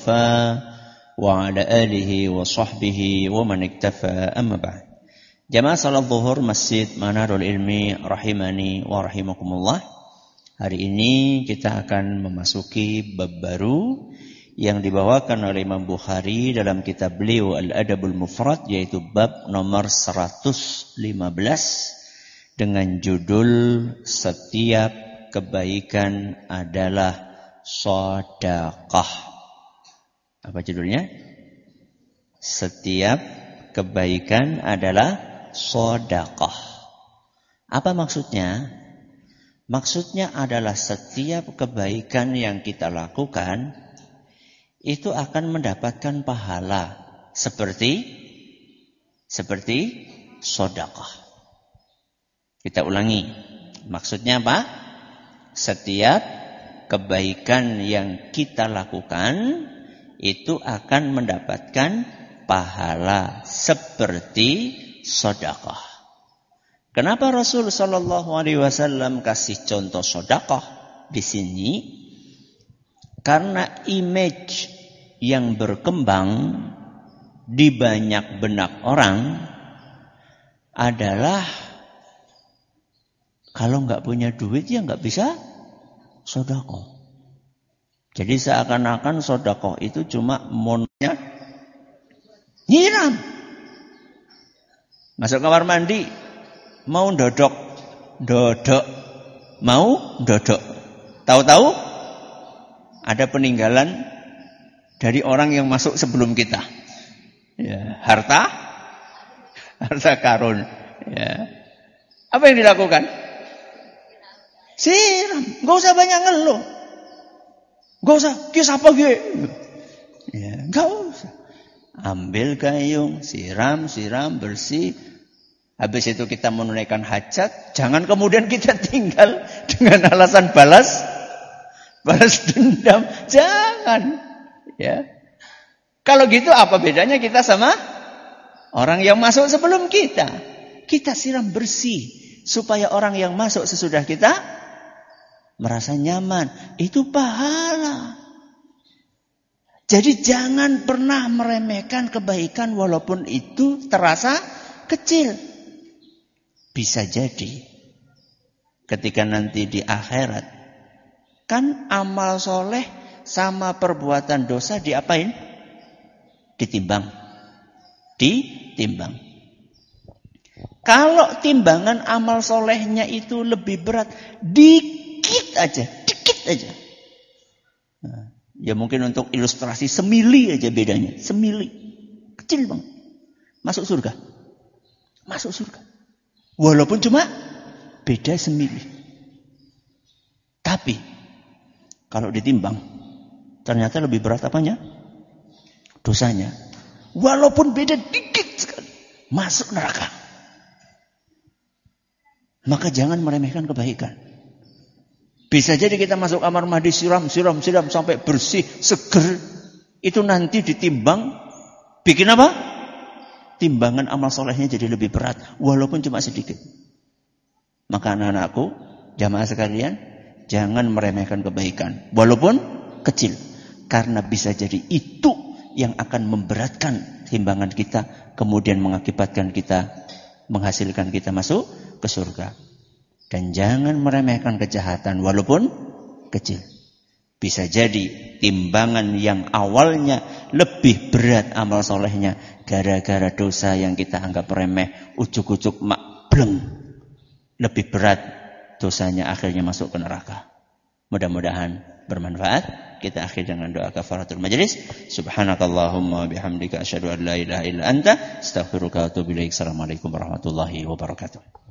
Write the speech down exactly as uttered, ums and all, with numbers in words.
اصطفى وعلى آله وصحبه ومن اكتفى أما بعد. Jamaah salat zuhur Masjid Manarul Ilmi rahimani wa rahimakumullah. Hari ini kita akan memasuki bab baru yang dibawakan oleh Imam Bukhari dalam kitab beliau Al-Adabul Mufrad, yaitu bab nomor seratus lima belas dengan judul Setiap Kebaikan Adalah Shadaqah. Apa judulnya? Setiap kebaikan adalah shadaqah. Apa maksudnya? Maksudnya adalah setiap kebaikan yang kita lakukan itu akan mendapatkan pahala seperti seperti shadaqah. Kita ulangi. Maksudnya apa? Setiap kebaikan yang kita lakukan itu akan mendapatkan pahala seperti sedekah. Kenapa Rasul Shallallahu Alaihi Wasallam kasih contoh sedekah di sini? Karena image yang berkembang di banyak benak orang adalah kalau nggak punya duit ya nggak bisa sedekah. Jadi seakan-akan sedekah itu cuma monnya nyiram. Masuk kamar mandi, mau dodok, dodok, mau dodok. Tahu-tahu ada peninggalan dari orang yang masuk sebelum kita. Ya, harta, harta karun. Ya. Apa yang dilakukan? Siram, nggak usah banyak ngeluh, nggak usah kisah apa gue. Ya, nggak usah. Ambil gayung, siram, siram, bersih. Habis itu kita menunaikan hajat. Jangan kemudian kita tinggal dengan alasan balas, balas dendam. Jangan. Ya. Kalau gitu apa bedanya kita sama orang yang masuk sebelum kita? Kita siram bersih supaya orang yang masuk sesudah kita merasa nyaman. Itu pahala. Jadi jangan pernah meremehkan kebaikan walaupun itu terasa kecil. Bisa jadi ketika nanti di akhirat, kan amal soleh sama perbuatan dosa diapain? Ditimbang. Ditimbang. Kalau timbangan amal solehnya itu lebih berat, dikit aja, dikit aja. Nah, ya mungkin untuk ilustrasi semili aja bedanya. Semili. Kecil bang. Masuk surga. Masuk surga. Walaupun cuma beda semili. Tapi kalau ditimbang ternyata lebih berat apanya? Dosanya. Walaupun beda dikit sekali. Masuk neraka. Maka jangan meremehkan kebaikan. Bisa jadi kita masuk kamar mandi siram, siram, siram sampai bersih, seger. Itu nanti ditimbang. Bikin apa? Timbangan amal solehnya jadi lebih berat. Walaupun cuma sedikit. Maka anak-anakku, jamaah sekalian, jangan meremehkan kebaikan. Walaupun kecil. Karena bisa jadi itu yang akan memberatkan timbangan kita. Kemudian mengakibatkan kita, menghasilkan kita masuk ke surga. Dan jangan meremehkan kejahatan walaupun kecil. Bisa jadi timbangan yang awalnya lebih berat amal solehnya gara-gara dosa yang kita anggap remeh, ujuk-ujuk makbleng. Lebih berat dosanya akhirnya masuk ke neraka. Mudah-mudahan bermanfaat. Kita akhir dengan doa kafaratul majlis. Subhanakallahumma bihamdika asyhadu an la ilaha illa anta astaghfiruka wa atubu ilaik. Assalamualaikum warahmatullahi wabarakatuh.